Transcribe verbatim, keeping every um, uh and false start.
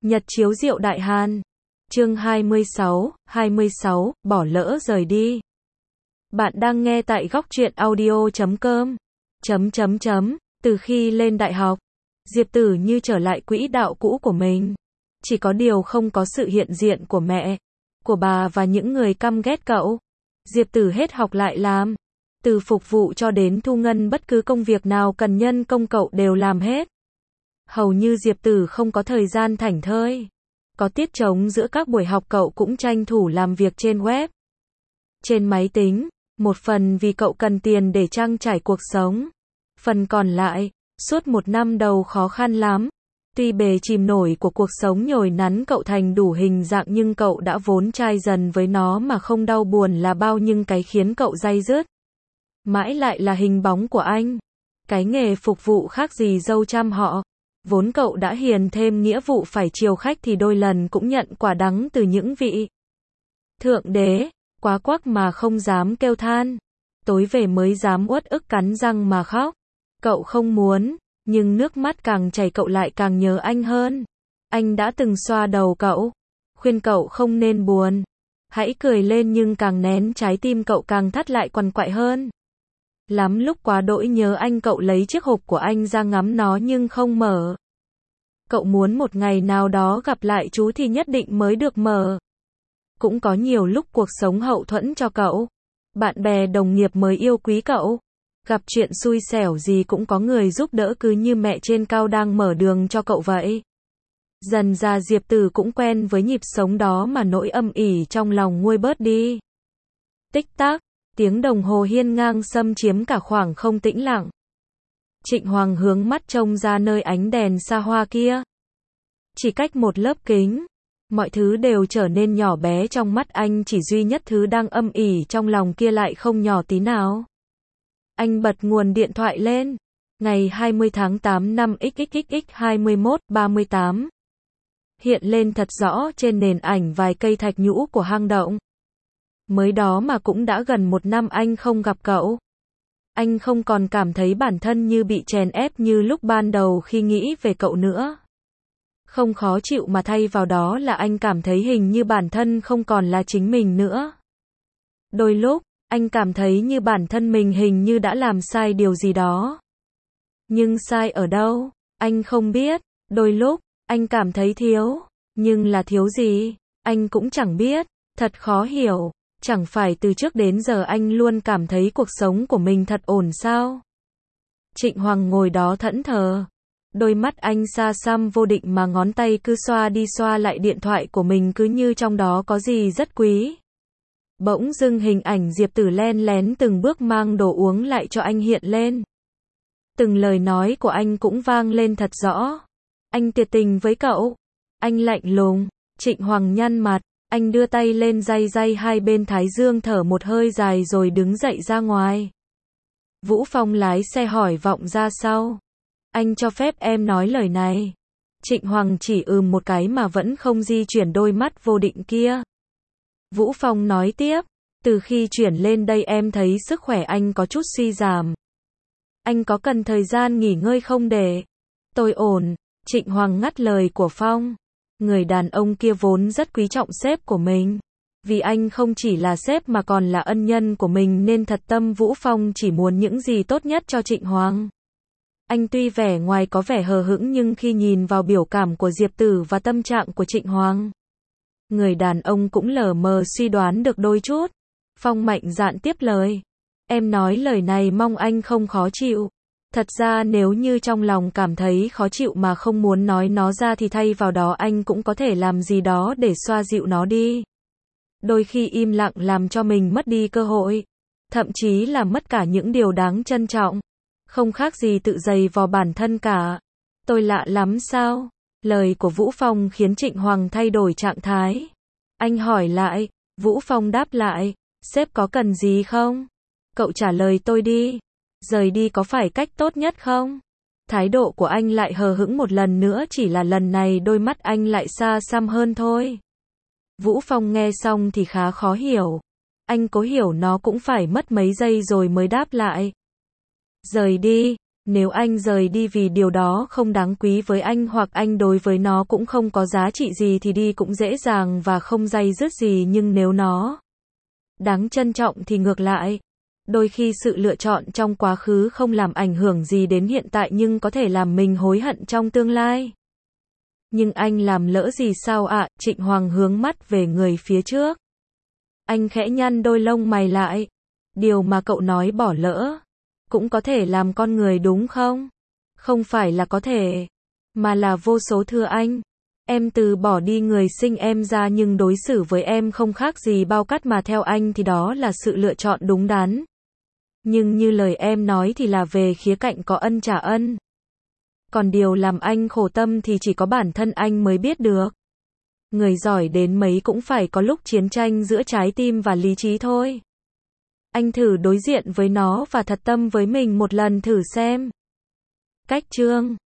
Nhật chiếu diệu Đại Hàn. Chương hai mươi sáu, hai mươi sáu, bỏ lỡ rời đi. Bạn đang nghe tại góc truyện audio chấm com. Chấm chấm chấm, từ khi lên đại học, Diệp Tử như trở lại quỹ đạo cũ của mình. Chỉ có điều không có sự hiện diện của mẹ, của bà và những người căm ghét cậu. Diệp Tử hết học lại làm. Từ phục vụ cho đến thu ngân, bất cứ công việc nào cần nhân công cậu đều làm hết. Hầu như Diệp Tử không có thời gian thảnh thơi. Có tiết trống giữa các buổi học cậu cũng tranh thủ làm việc trên web, trên máy tính. Một phần vì cậu cần tiền để trang trải cuộc sống. Phần còn lại, suốt một năm đầu khó khăn lắm. Tuy bề chìm nổi của cuộc sống nhồi nắn cậu thành đủ hình dạng, nhưng cậu đã vốn chai dần với nó mà không đau buồn là bao. Nhưng cái khiến cậu day dứt mãi lại là hình bóng của anh. Cái nghề phục vụ khác gì dâu trăm họ. Vốn cậu đã hiền, thêm nghĩa vụ phải chiều khách thì đôi lần cũng nhận quả đắng từ những vị thượng đế. Quá quắc mà không dám kêu than. Tối về mới dám uất ức cắn răng mà khóc. Cậu không muốn, nhưng nước mắt càng chảy cậu lại càng nhớ anh hơn. Anh đã từng xoa đầu cậu, khuyên cậu không nên buồn, hãy cười lên, nhưng càng nén trái tim cậu càng thắt lại quằn quại hơn. Lắm lúc quá đỗi nhớ anh, cậu lấy chiếc hộp của anh ra ngắm nó nhưng không mở. Cậu muốn một ngày nào đó gặp lại chú thì nhất định mới được mở. Cũng có nhiều lúc cuộc sống hậu thuẫn cho cậu. Bạn bè đồng nghiệp mới yêu quý cậu. Gặp chuyện xui xẻo gì cũng có người giúp đỡ, cứ như mẹ trên cao đang mở đường cho cậu vậy. Dần ra Diệp Tử cũng quen với nhịp sống đó mà nỗi âm ỉ trong lòng nguôi bớt đi. Tích tắc, tiếng đồng hồ hiên ngang xâm chiếm cả khoảng không tĩnh lặng. Trịnh Hoàng hướng mắt trông ra nơi ánh đèn xa hoa kia. Chỉ cách một lớp kính, mọi thứ đều trở nên nhỏ bé trong mắt anh, chỉ duy nhất thứ đang âm ỉ trong lòng kia lại không nhỏ tí nào. Anh bật nguồn điện thoại lên. Ngày hai mươi tháng tám năm x x x x hai mươi mốt ba mươi tám. Hiện lên thật rõ trên nền ảnh vài cây thạch nhũ của hang động. Mới đó mà cũng đã gần một năm anh không gặp cậu. Anh không còn cảm thấy bản thân như bị chèn ép như lúc ban đầu khi nghĩ về cậu nữa. Không khó chịu mà thay vào đó là anh cảm thấy hình như bản thân không còn là chính mình nữa. Đôi lúc, anh cảm thấy như bản thân mình hình như đã làm sai điều gì đó. Nhưng sai ở đâu, anh không biết. Đôi lúc, anh cảm thấy thiếu. Nhưng là thiếu gì, anh cũng chẳng biết. Thật khó hiểu. Chẳng phải từ trước đến giờ anh luôn cảm thấy cuộc sống của mình thật ổn sao? Trịnh Hoàng ngồi đó thẫn thờ. Đôi mắt anh xa xăm vô định mà ngón tay cứ xoa đi xoa lại điện thoại của mình, cứ như trong đó có gì rất quý. Bỗng dưng hình ảnh Diệp Tử len lén từng bước mang đồ uống lại cho anh hiện lên. Từng lời nói của anh cũng vang lên thật rõ. Anh tuyệt tình với cậu. Anh lạnh lùng. Trịnh Hoàng nhăn mặt. Anh đưa tay lên day day hai bên thái dương, thở một hơi dài rồi đứng dậy ra ngoài. Vũ Phong lái xe hỏi vọng ra sau. Anh cho phép em nói lời này. Trịnh Hoàng chỉ ừm một cái mà vẫn không di chuyển đôi mắt vô định kia. Vũ Phong nói tiếp. Từ khi chuyển lên đây em thấy sức khỏe anh có chút suy giảm. Anh có cần thời gian nghỉ ngơi không để? Tôi ổn. Trịnh Hoàng ngắt lời của Phong. Người đàn ông kia vốn rất quý trọng sếp của mình. Vì anh không chỉ là sếp mà còn là ân nhân của mình nên thật tâm Vũ Phong chỉ muốn những gì tốt nhất cho Trịnh Hoàng. Anh tuy vẻ ngoài có vẻ hờ hững nhưng khi nhìn vào biểu cảm của Diệp Tử và tâm trạng của Trịnh Hoàng, người đàn ông cũng lờ mờ suy đoán được đôi chút. Phong mạnh dạn tiếp lời. Em nói lời này mong anh không khó chịu. Thật ra nếu như trong lòng cảm thấy khó chịu mà không muốn nói nó ra thì thay vào đó anh cũng có thể làm gì đó để xoa dịu nó đi. Đôi khi im lặng làm cho mình mất đi cơ hội. Thậm chí là mất cả những điều đáng trân trọng. Không khác gì tự giày vò bản thân cả. Tôi lạ lắm sao? Lời của Vũ Phong khiến Trịnh Hoàng thay đổi trạng thái. Anh hỏi lại. Vũ Phong đáp lại. Sếp có cần gì không? Cậu trả lời tôi đi. Rời đi có phải cách tốt nhất không? Thái độ của anh lại hờ hững một lần nữa, chỉ là lần này đôi mắt anh lại xa xăm hơn thôi. Vũ Phong nghe xong thì khá khó hiểu. Anh cố hiểu nó cũng phải mất mấy giây rồi mới đáp lại. Rời đi, Nếu anh rời đi vì điều đó không đáng quý với anh hoặc anh đối với nó cũng không có giá trị gì thì đi cũng dễ dàng và không day dứt gì, nhưng nếu nó đáng trân trọng thì ngược lại. Đôi khi sự lựa chọn trong quá khứ không làm ảnh hưởng gì đến hiện tại nhưng có thể làm mình hối hận trong tương lai. Nhưng anh làm lỡ gì sao ạ? Trịnh Hoàng hướng mắt về người phía trước. Anh khẽ nhăn đôi lông mày lại. Điều mà cậu nói bỏ lỡ cũng có thể làm con người đúng không? Không phải là có thể, mà là vô số thưa anh. Em từ bỏ đi người sinh em ra nhưng đối xử với em không khác gì bao cát, mà theo anh thì đó là sự lựa chọn đúng đắn. Nhưng như lời em nói thì là về khía cạnh có ân trả ân. Còn điều làm anh khổ tâm thì chỉ có bản thân anh mới biết được. Người giỏi đến mấy cũng phải có lúc chiến tranh giữa trái tim và lý trí thôi. Anh thử đối diện với nó và thật tâm với mình một lần thử xem. Cách chương